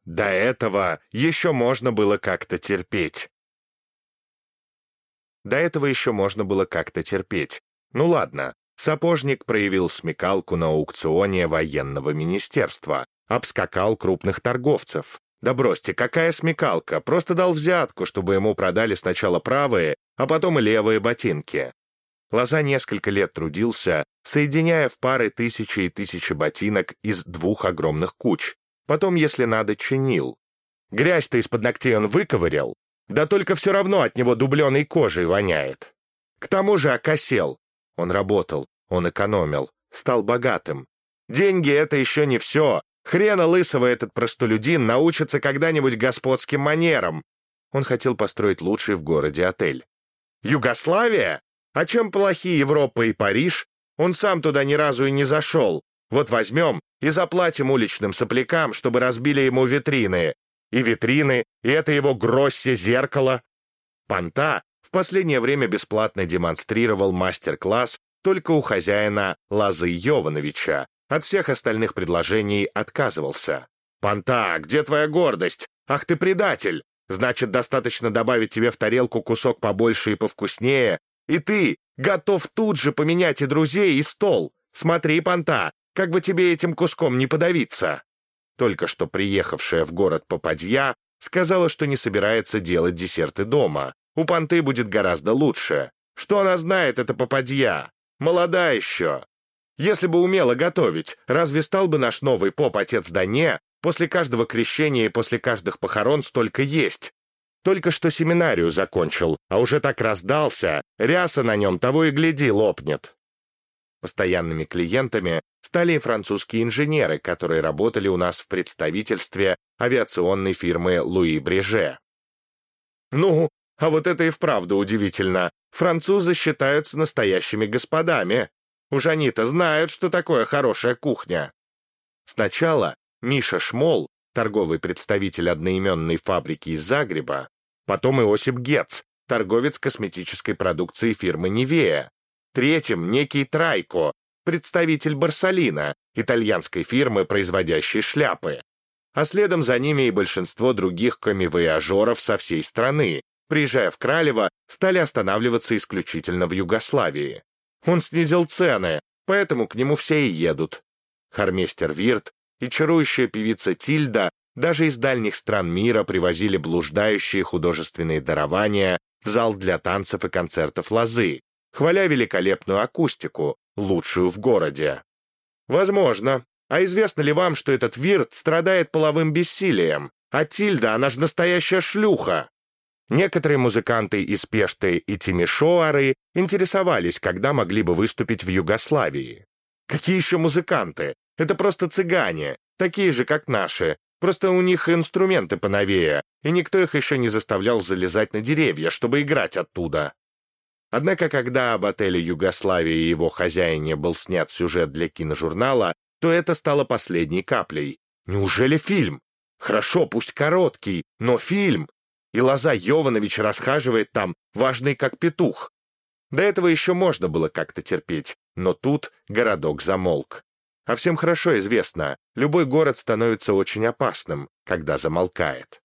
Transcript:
До этого еще можно было как-то терпеть. Ну ладно, сапожник проявил смекалку на аукционе военного министерства, обскакал крупных торговцев. Да бросьте, какая смекалка, просто дал взятку, чтобы ему продали сначала правые, а потом и левые ботинки. Лоза несколько лет трудился, соединяя в пары тысячи и тысячи ботинок из двух огромных куч. Потом, если надо, чинил. Грязь-то из-под ногтей он выковырял, да только все равно от него дубленой кожей воняет. К тому же окосел. Он работал, он экономил, стал богатым. Деньги — это еще не все. Хрена лысого этот простолюдин научится когда-нибудь господским манерам. Он хотел построить лучший в городе отель. Югославия? А чем плохи Европа и Париж? Он сам туда ни разу и не зашел. Вот возьмем и заплатим уличным соплякам, чтобы разбили ему витрины. И витрины, и это его гроссе зеркало. Понта в последнее время бесплатно демонстрировал мастер-класс только у хозяина Лозы Йовановича. От всех остальных предложений отказывался. «Понта, где твоя гордость? Ах ты предатель! Значит, достаточно добавить тебе в тарелку кусок побольше и повкуснее, и ты готов тут же поменять и друзей, и стол. Смотри, Понта, как бы тебе этим куском не подавиться!» Только что приехавшая в город попадья сказала, что не собирается делать десерты дома. У Понты будет гораздо лучше. Что она знает, эта попадья? Молода еще. Если бы умела готовить, разве стал бы наш новый поп-отец Дане после каждого крещения и после каждых похорон столько есть? Только что семинарию закончил, а уже так раздался, ряса на нем того и гляди лопнет. Постоянными клиентами стали и французские инженеры, которые работали у нас в представительстве авиационной фирмы Луи Бреже. Ну, а вот это и вправду удивительно. Французы считаются настоящими господами. Уж они-то знают, что такое хорошая кухня. Сначала Миша Шмол, торговый представитель одноименной фабрики из Загреба, потом Иосип Гец, торговец косметической продукции фирмы «Нивея», третьим некий Трайко, представитель Барсалина, итальянской фирмы, производящей шляпы. А следом за ними и большинство других коммивояжеров со всей страны, приезжая в Кралево, стали останавливаться исключительно в Югославии. Он снизил цены, поэтому к нему все и едут. Хормейстер Вирт и чарующая певица Тильда даже из дальних стран мира привозили блуждающие художественные дарования в зал для танцев и концертов Лозы, хваля великолепную акустику, лучшую в городе. Возможно. А известно ли вам, что этот Вирт страдает половым бессилием? А Тильда, она же настоящая шлюха. Некоторые музыканты из Пешты и Тимишоары интересовались, когда могли бы выступить в Югославии. Какие еще музыканты? Это просто цыгане, такие же, как наши. Просто у них инструменты поновее, и никто их еще не заставлял залезать на деревья, чтобы играть оттуда. Однако, когда об отеле «Югославия» и его хозяине был снят сюжет для киножурнала, то это стало последней каплей. Неужели фильм? Хорошо, пусть короткий, но фильм. И Лоза Йованович расхаживает там, важный как петух. До этого еще можно было как-то терпеть, но тут городок замолк. А всем хорошо известно, любой город становится очень опасным, когда замолкает.